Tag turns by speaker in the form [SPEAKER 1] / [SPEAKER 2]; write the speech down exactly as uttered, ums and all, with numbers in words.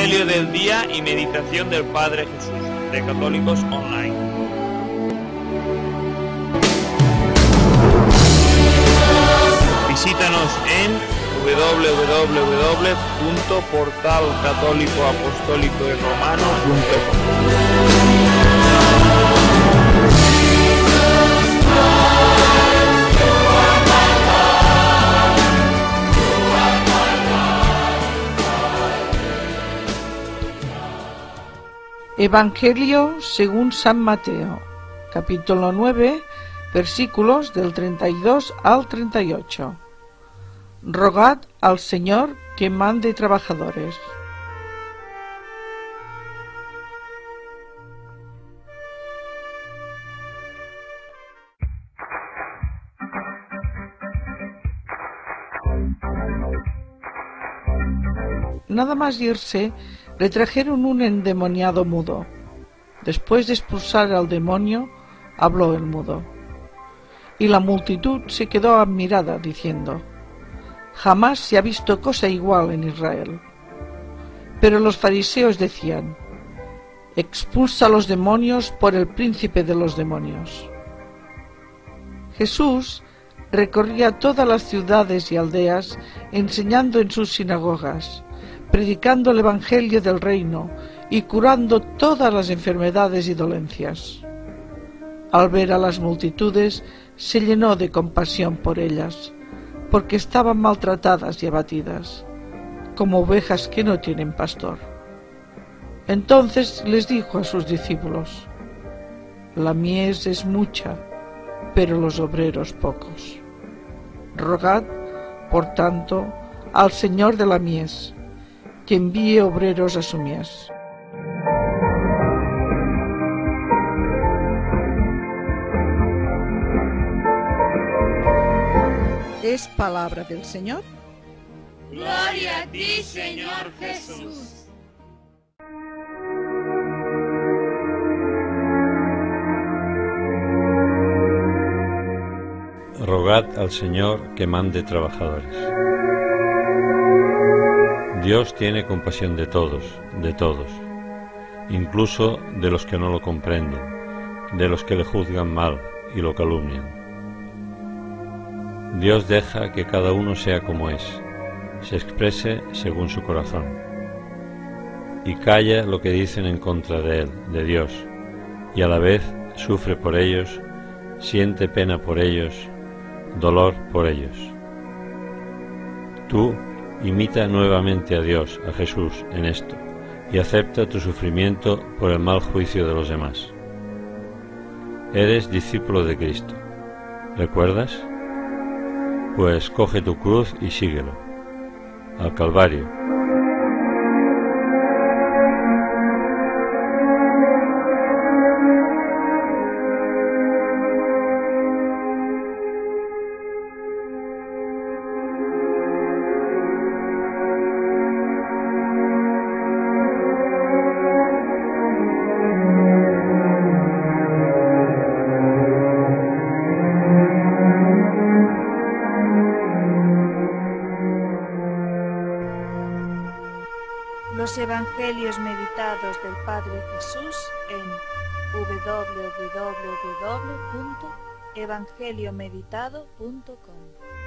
[SPEAKER 1] Evangelio del día y meditación del Padre Jesús, de Católicos Online. Visítanos en doble u doble u doble u punto portal católico apostólico y romano punto com.
[SPEAKER 2] Evangelio según San Mateo, capítulo nueve, versículos del treinta y dos al treinta y ocho. Rogad al Señor que mande trabajadores. Nada más irse, le trajeron un endemoniado mudo. Después de expulsar al demonio, habló el mudo. Y la multitud se quedó admirada, diciendo: jamás se ha visto cosa igual en Israel. Pero los fariseos decían: expulsa a los demonios por el príncipe de los demonios. Jesús recorría todas las ciudades y aldeas, enseñando en sus sinagogas, predicando el Evangelio del reino y curando todas las enfermedades y dolencias. Al ver a las multitudes, se llenó de compasión por ellas, porque estaban maltratadas y abatidas, como ovejas que no tienen pastor. Entonces les dijo a sus discípulos: la mies es mucha, pero los obreros pocos. Rogad, por tanto, al Señor de la mies, que envíe obreros a su mies. Es palabra del Señor.
[SPEAKER 3] Gloria a ti, Señor Jesús.
[SPEAKER 4] Rogad al Señor que mande trabajadores. Dios tiene compasión de todos, de todos, incluso de los que no lo comprenden, de los que le juzgan mal y lo calumnian. Dios deja que cada uno sea como es, se exprese según su corazón, y calla lo que dicen en contra de él, de Dios, y a la vez sufre por ellos, siente pena por ellos, dolor por ellos. Tú imita nuevamente a Dios, a Jesús, en esto, y acepta tu sufrimiento por el mal juicio de los demás. Eres discípulo de Cristo. ¿Recuerdas? Pues coge tu cruz y síguelo, al Calvario.
[SPEAKER 5] Los Evangelios meditados del Padre Jesús en doble u doble u doble u punto evangeliomeditado punto com.